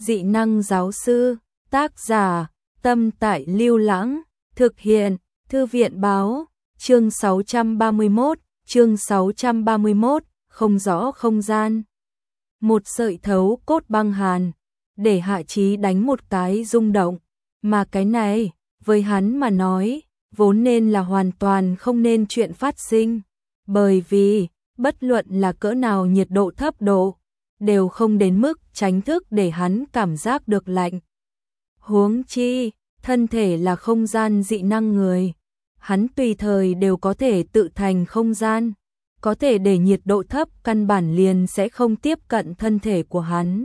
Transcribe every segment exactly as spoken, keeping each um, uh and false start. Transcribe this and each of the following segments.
Dị năng giáo sư, tác giả, Tâm Tại Lưu Lãng, thực hiện, Thư viện báo, chương sáu trăm ba mươi mốt, chương sáu trăm ba mươi mốt, không rõ không gian. Một sợi thấu cốt băng hàn, để Hạ Chí đánh một cái rung động, mà cái này, với hắn mà nói, vốn nên là hoàn toàn không nên chuyện phát sinh, bởi vì, bất luận là cỡ nào nhiệt độ thấp độ, đều không đến mức tránh thức để hắn cảm giác được lạnh. Huống chi, thân thể là không gian dị năng người, hắn tùy thời đều có thể tự thành không gian, có thể để nhiệt độ thấp căn bản liền sẽ không tiếp cận thân thể của hắn.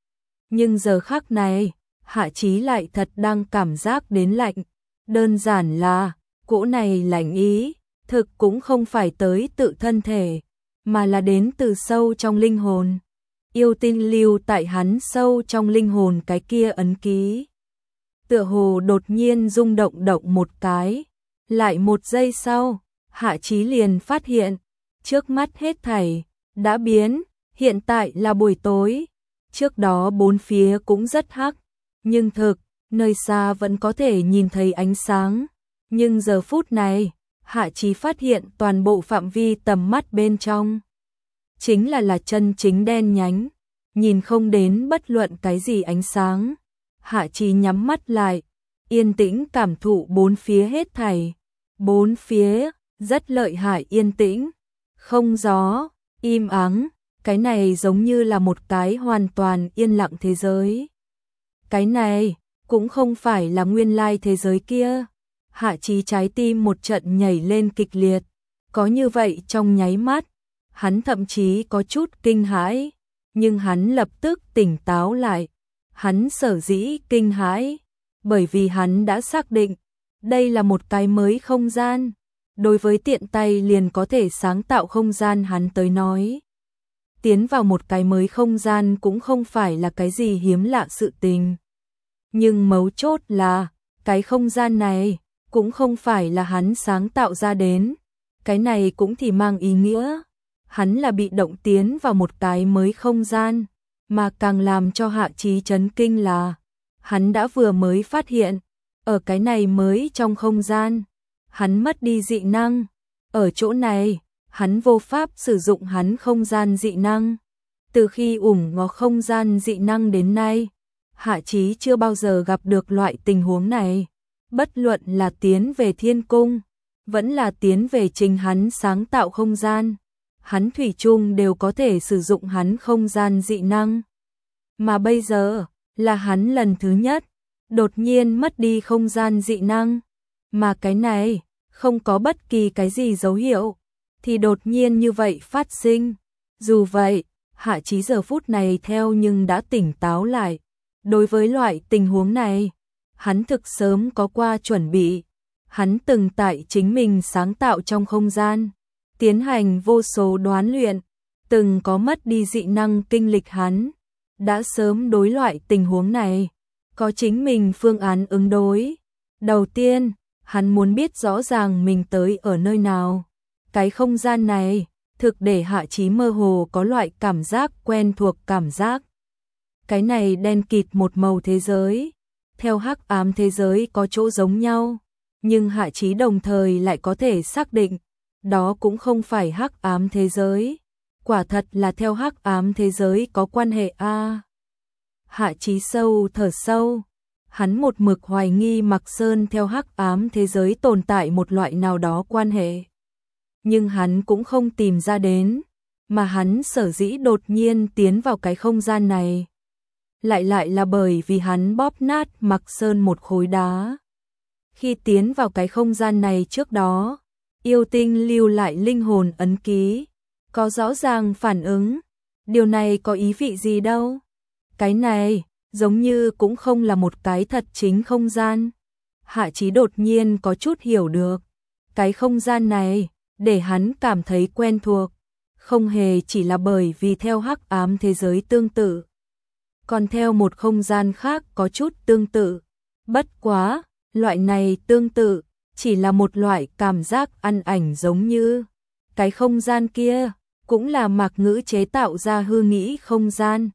Nhưng giờ khắc này, Hạ Chí lại thật đang cảm giác đến lạnh, đơn giản là, cỗ này lạnh ý, thực cũng không phải tới tự thân thể, mà là đến từ sâu trong linh hồn. Yêu tinh lưu tại hắn sâu trong linh hồn cái kia ấn ký. Tựa hồ đột nhiên rung động động một cái, lại một giây sau, Hạ Chí liền phát hiện, trước mắt hết thảy đã biến, hiện tại là buổi tối, trước đó bốn phía cũng rất hắc, nhưng thực, nơi xa vẫn có thể nhìn thấy ánh sáng, nhưng giờ phút này, Hạ Chí phát hiện toàn bộ phạm vi tầm mắt bên trong chính là là chân chính đen nhánh, nhìn không đến bất luận cái gì ánh sáng. Hạ Chí nhắm mắt lại, yên tĩnh cảm thụ bốn phía hết thảy. Bốn phía rất lợi hại yên tĩnh, không gió, im ắng, cái này giống như là một cái hoàn toàn yên lặng thế giới. Cái này cũng không phải là nguyên lai thế giới kia. Hạ Chí trái tim một trận nhảy lên kịch liệt, có như vậy trong nháy mắt, hắn thậm chí có chút kinh hãi, nhưng hắn lập tức tỉnh táo lại. Hắn sở dĩ kinh hãi, bởi vì hắn đã xác định, đây là một cái mới không gian. Đối với tiện tay liền có thể sáng tạo không gian hắn tới nói, tiến vào một cái mới không gian cũng không phải là cái gì hiếm lạ sự tình. Nhưng mấu chốt là, cái không gian này cũng không phải là hắn sáng tạo ra đến. Cái này cũng thì mang ý nghĩa, hắn là bị động tiến vào một cái mới không gian, mà càng làm cho Hạ Chí chấn kinh là, hắn đã vừa mới phát hiện, ở cái này mới trong không gian, hắn mất đi dị năng. Ở chỗ này, hắn vô pháp sử dụng hắn không gian dị năng. Từ khi ủng ngó không gian dị năng đến nay, Hạ Chí chưa bao giờ gặp được loại tình huống này. Bất luận là tiến về thiên cung, vẫn là tiến về trình hắn sáng tạo không gian, hắn thủy chung đều có thể sử dụng hắn không gian dị năng. Mà bây giờ, là hắn lần thứ nhất, đột nhiên mất đi không gian dị năng. Mà cái này, không có bất kỳ cái gì dấu hiệu, thì đột nhiên như vậy phát sinh. Dù vậy, Hạ Chí giờ phút này theo nhưng đã tỉnh táo lại. Đối với loại tình huống này, hắn thực sớm có qua chuẩn bị. Hắn từng tại chính mình sáng tạo trong không gian, tiến hành vô số đoán luyện, từng có mất đi dị năng kinh lịch hắn, đã sớm đối loại tình huống này, có chính mình phương án ứng đối. Đầu tiên, hắn muốn biết rõ ràng mình tới ở nơi nào. Cái không gian này, thực để Hạ Chí mơ hồ có loại cảm giác quen thuộc cảm giác. Cái này đen kịt một màu thế giới, theo hắc ám thế giới có chỗ giống nhau, nhưng Hạ Chí đồng thời lại có thể xác định, đó cũng không phải hắc ám thế giới, quả thật là theo hắc ám thế giới có quan hệ a. À, Hạ Chí sâu thở sâu, hắn một mực hoài nghi Mạc Sơn theo hắc ám thế giới tồn tại một loại nào đó quan hệ, nhưng hắn cũng không tìm ra đến, mà hắn sở dĩ đột nhiên tiến vào cái không gian này, lại lại là bởi vì hắn bóp nát Mạc Sơn một khối đá. Khi tiến vào cái không gian này trước đó, yêu tinh lưu lại linh hồn ấn ký, có rõ ràng phản ứng. Điều này có ý vị gì đâu? Cái này, giống như cũng không là một cái thật chính không gian. Hạ Chí đột nhiên có chút hiểu được. Cái không gian này, để hắn cảm thấy quen thuộc, không hề chỉ là bởi vì theo hắc ám thế giới tương tự, còn theo một không gian khác có chút tương tự. Bất quá, loại này tương tự, chỉ là một loại cảm giác ăn ảnh giống như. Cái không gian kia, cũng là Mạc Ngữ chế tạo ra hư nghĩ không gian.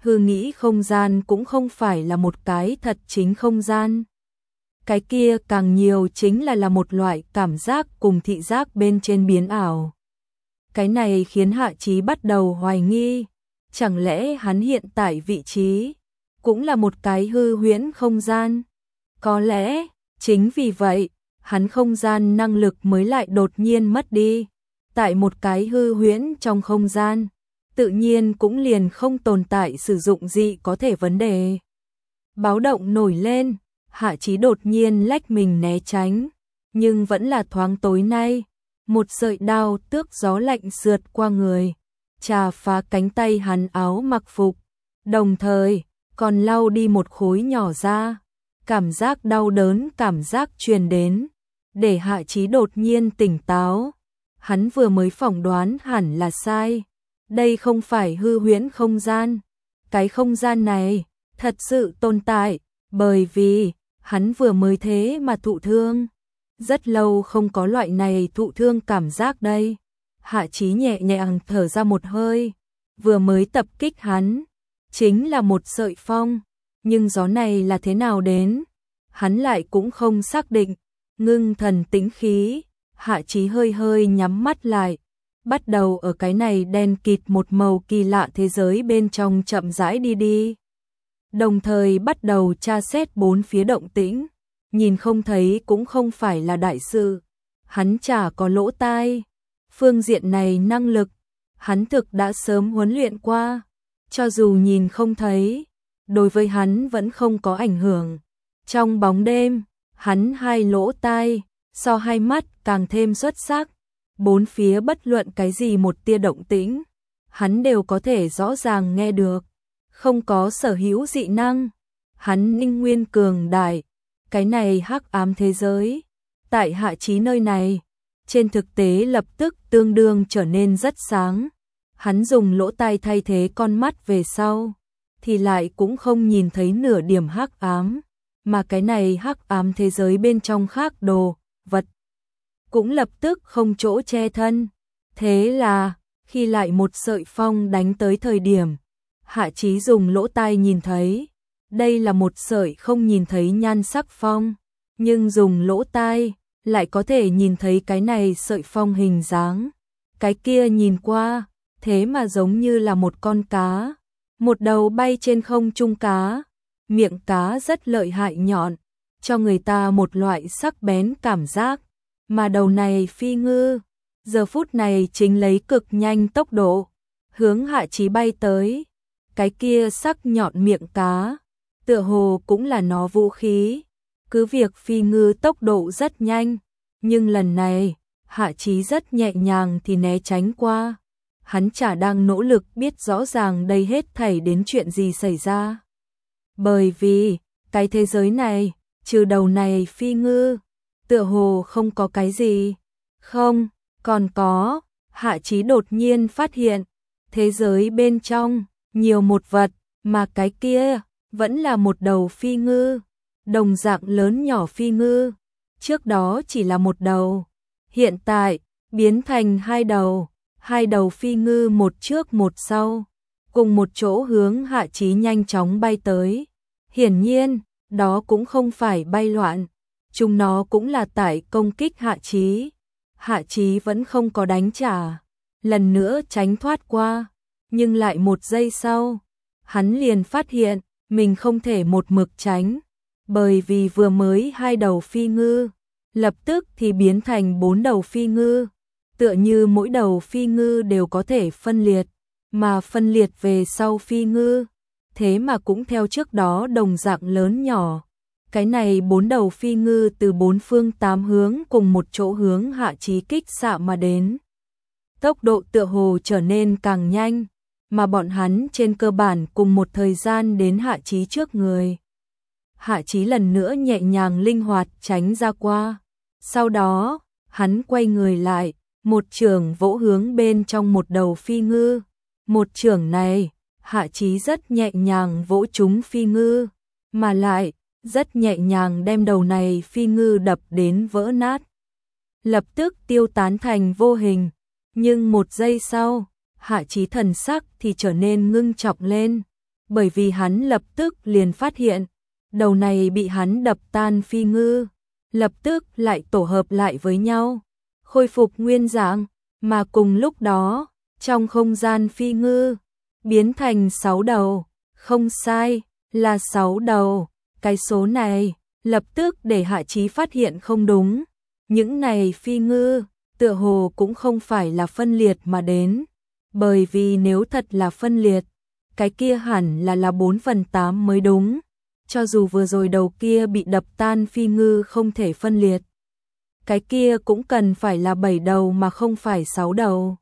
hư nghĩ không gian cũng không phải là một cái thật chính không gian. Cái kia càng nhiều chính là là một loại cảm giác cùng thị giác bên trên biến ảo. Cái này khiến Hạ Chí bắt đầu hoài nghi, chẳng lẽ hắn hiện tại vị trí cũng là một cái hư huyễn không gian? Có lẽ, chính vì vậy, hắn không gian năng lực mới lại đột nhiên mất đi. Tại một cái hư huyễn trong không gian, tự nhiên cũng liền không tồn tại sử dụng gì có thể vấn đề. Báo động nổi lên, Hạ Chí đột nhiên lách mình né tránh, nhưng vẫn là thoáng tối nay, một sợi đao tước gió lạnh sượt qua người, chà phá cánh tay hắn áo mặc phục, đồng thời còn lau đi một khối nhỏ ra. Cảm giác đau đớn cảm giác truyền đến, để Hạ Chí đột nhiên tỉnh táo. Hắn vừa mới phỏng đoán hẳn là sai. Đây không phải hư huyễn không gian. Cái không gian này thật sự tồn tại, bởi vì hắn vừa mới thế mà thụ thương. Rất lâu không có loại này thụ thương cảm giác đây. Hạ Chí nhẹ nhàng thở ra một hơi. Vừa mới tập kích hắn, chính là một sợi phong. Nhưng gió này là thế nào đến? Hắn lại cũng không xác định. Ngưng thần tĩnh khí, Hạ Chí hơi hơi nhắm mắt lại, bắt đầu ở cái này đen kịt một màu kỳ lạ thế giới bên trong chậm rãi đi đi. Đồng thời bắt đầu tra xét bốn phía động tĩnh, nhìn không thấy cũng không phải là đại sự. Hắn chả có lỗ tai, phương diện này năng lực, hắn thực đã sớm huấn luyện qua, cho dù nhìn không thấy, đối với hắn vẫn không có ảnh hưởng. Trong bóng đêm, hắn hai lỗ tai, so hai mắt càng thêm xuất sắc. Bốn phía bất luận cái gì một tia động tĩnh, hắn đều có thể rõ ràng nghe được. Không có sở hữu dị năng, hắn ninh nguyên cường đại. Cái này hắc ám thế giới, tại Hạ Chí nơi này, trên thực tế lập tức tương đương trở nên rất sáng. Hắn dùng lỗ tai thay thế con mắt về sau, thì lại cũng không nhìn thấy nửa điểm hắc ám, mà cái này hắc ám thế giới bên trong khác đồ, vật, cũng lập tức không chỗ che thân. Thế là, khi lại một sợi phong đánh tới thời điểm, Hạ Chí dùng lỗ tai nhìn thấy, đây là một sợi không nhìn thấy nhan sắc phong, nhưng dùng lỗ tai, lại có thể nhìn thấy cái này sợi phong hình dáng. Cái kia nhìn qua, thế mà giống như là một con cá, một đầu bay trên không trung cá, miệng cá rất lợi hại nhọn, cho người ta một loại sắc bén cảm giác, mà đầu này phi ngư, giờ phút này chính lấy cực nhanh tốc độ, hướng Hạ Chí bay tới. Cái kia sắc nhọn miệng cá, tựa hồ cũng là nó vũ khí. Cứ việc phi ngư tốc độ rất nhanh, nhưng lần này, Hạ Chí rất nhẹ nhàng thì né tránh qua. Hắn chả đang nỗ lực biết rõ ràng đây hết thảy đến chuyện gì xảy ra. Bởi vì, cái thế giới này, trừ đầu này phi ngư, tựa hồ không có cái gì. Không, còn có, Hạ Chí đột nhiên phát hiện, thế giới bên trong, nhiều một vật, mà cái kia, vẫn là một đầu phi ngư, đồng dạng lớn nhỏ phi ngư. Trước đó chỉ là một đầu, hiện tại, biến thành hai đầu, hai đầu phi ngư một trước một sau, cùng một chỗ hướng Hạ Chí nhanh chóng bay tới. Hiển nhiên, đó cũng không phải bay loạn, chúng nó cũng là tại công kích Hạ Chí. Hạ Chí vẫn không có đánh trả, lần nữa tránh thoát qua, nhưng lại một giây sau, hắn liền phát hiện mình không thể một mực tránh, bởi vì vừa mới hai đầu phi ngư, lập tức thì biến thành bốn đầu phi ngư, tựa như mỗi đầu phi ngư đều có thể phân liệt, mà phân liệt về sau phi ngư, thế mà cũng theo trước đó đồng dạng lớn nhỏ. Cái này bốn đầu phi ngư từ bốn phương tám hướng cùng một chỗ hướng Hạ Chí kích xạ mà đến. Tốc độ tựa hồ trở nên càng nhanh, mà bọn hắn trên cơ bản cùng một thời gian đến Hạ Chí trước người. Hạ Chí lần nữa nhẹ nhàng linh hoạt tránh ra qua. Sau đó, hắn quay người lại, một chưởng vỗ hướng bên trong một đầu phi ngư. Một chưởng này, Hạ Chí rất nhẹ nhàng vỗ trúng phi ngư, mà lại, rất nhẹ nhàng đem đầu này phi ngư đập đến vỡ nát. Lập tức tiêu tán thành vô hình, nhưng một giây sau, Hạ Chí thần sắc thì trở nên ngưng trọng lên, bởi vì hắn lập tức liền phát hiện, đầu này bị hắn đập tan phi ngư, lập tức lại tổ hợp lại với nhau, khôi phục nguyên dạng, mà cùng lúc đó, trong không gian phi ngư, biến thành sáu đầu, không sai, là sáu đầu, cái số này, lập tức để Hạ Chí phát hiện không đúng, những này phi ngư, tựa hồ cũng không phải là phân liệt mà đến, bởi vì nếu thật là phân liệt, cái kia hẳn là là bốn phần tám mới đúng, cho dù vừa rồi đầu kia bị đập tan phi ngư không thể phân liệt. Cái kia cũng cần phải là bảy đầu mà không phải sáu đầu.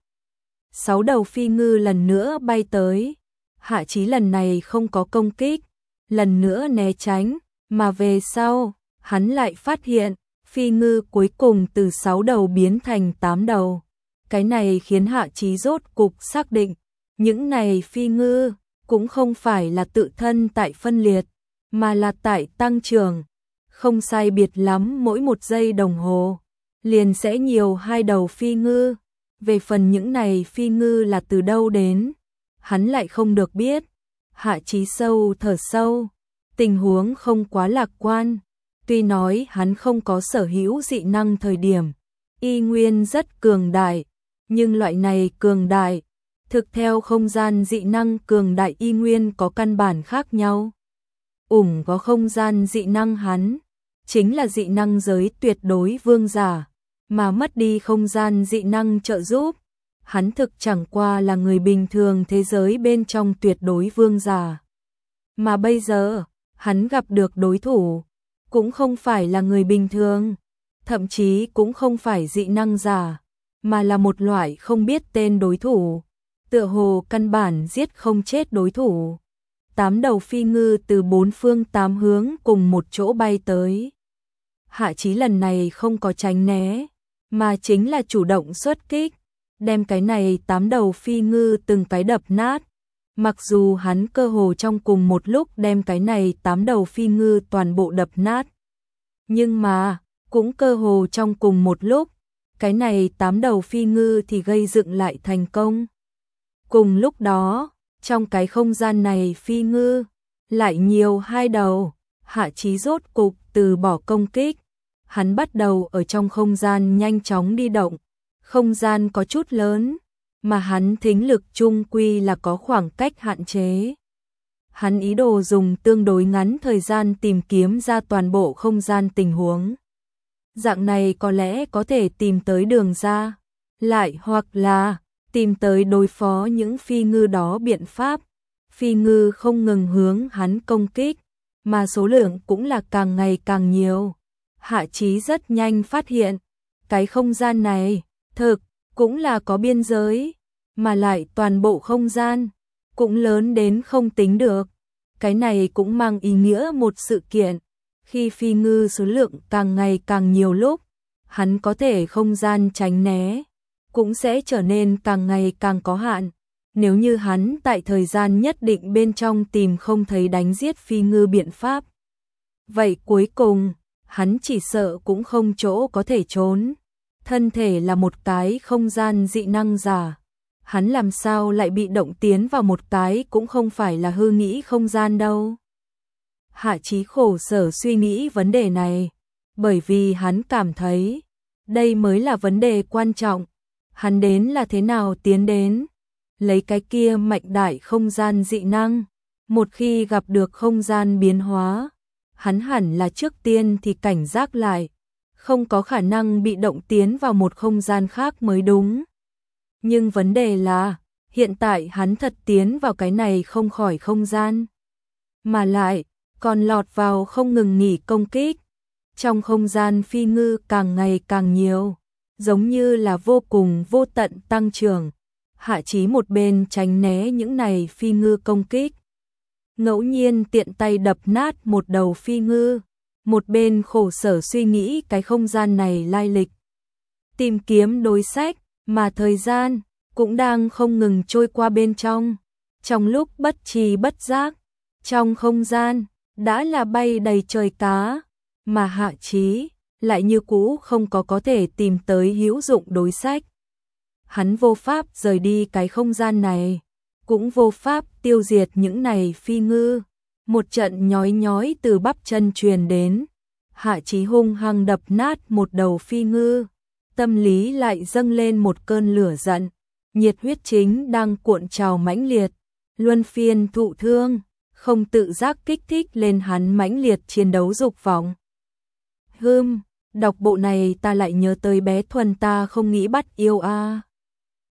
Sáu đầu phi ngư lần nữa bay tới, Hạ Chí lần này không có công kích, lần nữa né tránh, mà về sau, hắn lại phát hiện, phi ngư cuối cùng từ sáu đầu biến thành tám đầu. Cái này khiến Hạ Chí rốt cục xác định, những này phi ngư cũng không phải là tự thân tại phân liệt, mà là tại tăng trưởng. Không sai biệt lắm mỗi một giây đồng hồ, liền sẽ nhiều hai đầu phi ngư. Về phần những này phi ngư là từ đâu đến, hắn lại không được biết. Hạ Chí sâu thở sâu, tình huống không quá lạc quan. Tuy nói hắn không có sở hữu dị năng thời điểm, y nguyên rất cường đại, nhưng loại này cường đại, thực theo không gian dị năng cường đại y nguyên có căn bản khác nhau. Ủng có không gian dị năng hắn, chính là dị năng giới tuyệt đối vương giả, mà mất đi không gian dị năng trợ giúp, hắn thực chẳng qua là người bình thường thế giới bên trong tuyệt đối vương giả. Mà bây giờ, hắn gặp được đối thủ, cũng không phải là người bình thường, thậm chí cũng không phải dị năng giả, mà là một loại không biết tên đối thủ, tựa hồ căn bản giết không chết đối thủ. Tám đầu phi ngư từ bốn phương tám hướng cùng một chỗ bay tới. Hạ Chí lần này không có tránh né, mà chính là chủ động xuất kích, đem cái này tám đầu phi ngư từng cái đập nát. Mặc dù hắn cơ hồ trong cùng một lúc đem cái này tám đầu phi ngư toàn bộ đập nát, nhưng mà, cũng cơ hồ trong cùng một lúc, cái này tám đầu phi ngư thì gây dựng lại thành công. Cùng lúc đó, trong cái không gian này phi ngư, lại nhiều hai đầu, Hạ Chí rốt cục từ bỏ công kích. Hắn bắt đầu ở trong không gian nhanh chóng đi động, không gian có chút lớn, mà hắn thính lực chung quy là có khoảng cách hạn chế. Hắn ý đồ dùng tương đối ngắn thời gian tìm kiếm ra toàn bộ không gian tình huống. Dạng này có lẽ có thể tìm tới đường ra, lại hoặc là tìm tới đối phó những phi ngư đó biện pháp. Phi ngư không ngừng hướng hắn công kích, mà số lượng cũng là càng ngày càng nhiều. Hạ Chí rất nhanh phát hiện, cái không gian này, thực, cũng là có biên giới, mà lại toàn bộ không gian, cũng lớn đến không tính được. Cái này cũng mang ý nghĩa một sự kiện, khi phi ngư số lượng càng ngày càng nhiều lúc, hắn có thể không gian tránh né, cũng sẽ trở nên càng ngày càng có hạn. Nếu như hắn tại thời gian nhất định bên trong tìm không thấy đánh giết phi ngư biện pháp, vậy cuối cùng, hắn chỉ sợ cũng không chỗ có thể trốn. Thân thể là một cái không gian dị năng giả, hắn làm sao lại bị động tiến vào một cái cũng không phải là hư nghĩ không gian đâu. Hạ Chí khổ sở suy nghĩ vấn đề này, bởi vì hắn cảm thấy, đây mới là vấn đề quan trọng. Hắn đến là thế nào tiến đến, lấy cái kia mạnh đại không gian dị năng, một khi gặp được không gian biến hóa, hắn hẳn là trước tiên thì cảnh giác lại, không có khả năng bị động tiến vào một không gian khác mới đúng. Nhưng vấn đề là, hiện tại hắn thật tiến vào cái này không khỏi không gian, mà lại còn lọt vào không ngừng nghỉ công kích. Trong không gian phi ngư càng ngày càng nhiều, giống như là vô cùng vô tận tăng trưởng. Hạ Chí một bên tránh né những này phi ngư công kích, ngẫu nhiên tiện tay đập nát một đầu phi ngư, một bên khổ sở suy nghĩ cái không gian này lai lịch, tìm kiếm đối sách, mà thời gian cũng đang không ngừng trôi qua bên trong. Trong lúc bất tri bất giác, trong không gian đã là bay đầy trời cá, mà Hạ Chí lại như cũ không có có thể tìm tới hữu dụng đối sách. Hắn vô pháp rời đi cái không gian này, cũng vô pháp tiêu diệt những này phi ngư. Một trận nhói nhói từ bắp chân truyền đến, Hạ Chí hung hăng đập nát một đầu phi ngư, tâm lý lại dâng lên một cơn lửa giận, nhiệt huyết chính đang cuộn trào mãnh liệt, luân phiên thụ thương, không tự giác kích thích lên hắn mãnh liệt chiến đấu dục vọng. Hừm, đọc bộ này ta lại nhớ tới bé Thuần ta không nghĩ bắt yêu a.